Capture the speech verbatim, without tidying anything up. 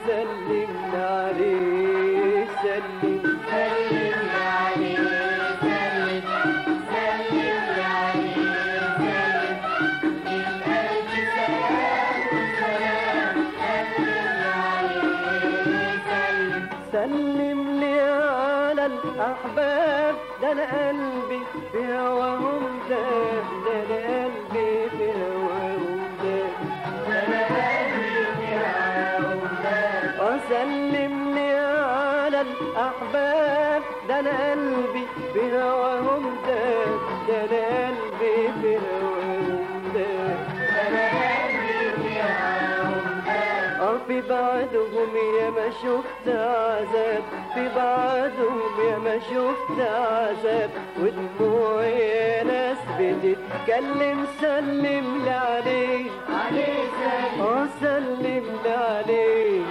سلم عليه سلم سلم عليه سلم سلم عليه سلم من ألف سلام وسلام سلم عليه سلم سلم لي على الأحباب ده أنا قلبي في هواهم داب ده أنا قلبي في هواهم داب أنا قلبي في هواهم داب وسلم لي على الأحباب ده أنا قلبي في هواهم داب ده أنا قلبي في هواهم داب أنا قلبي في هواهم داب اه في بعدهم يا ما شفت عذاب في بعدهم يا ما شفت عذاب ودموعي يا ناس بتتكلم سلم لي عليه عليه سلم اه سلم لي عليه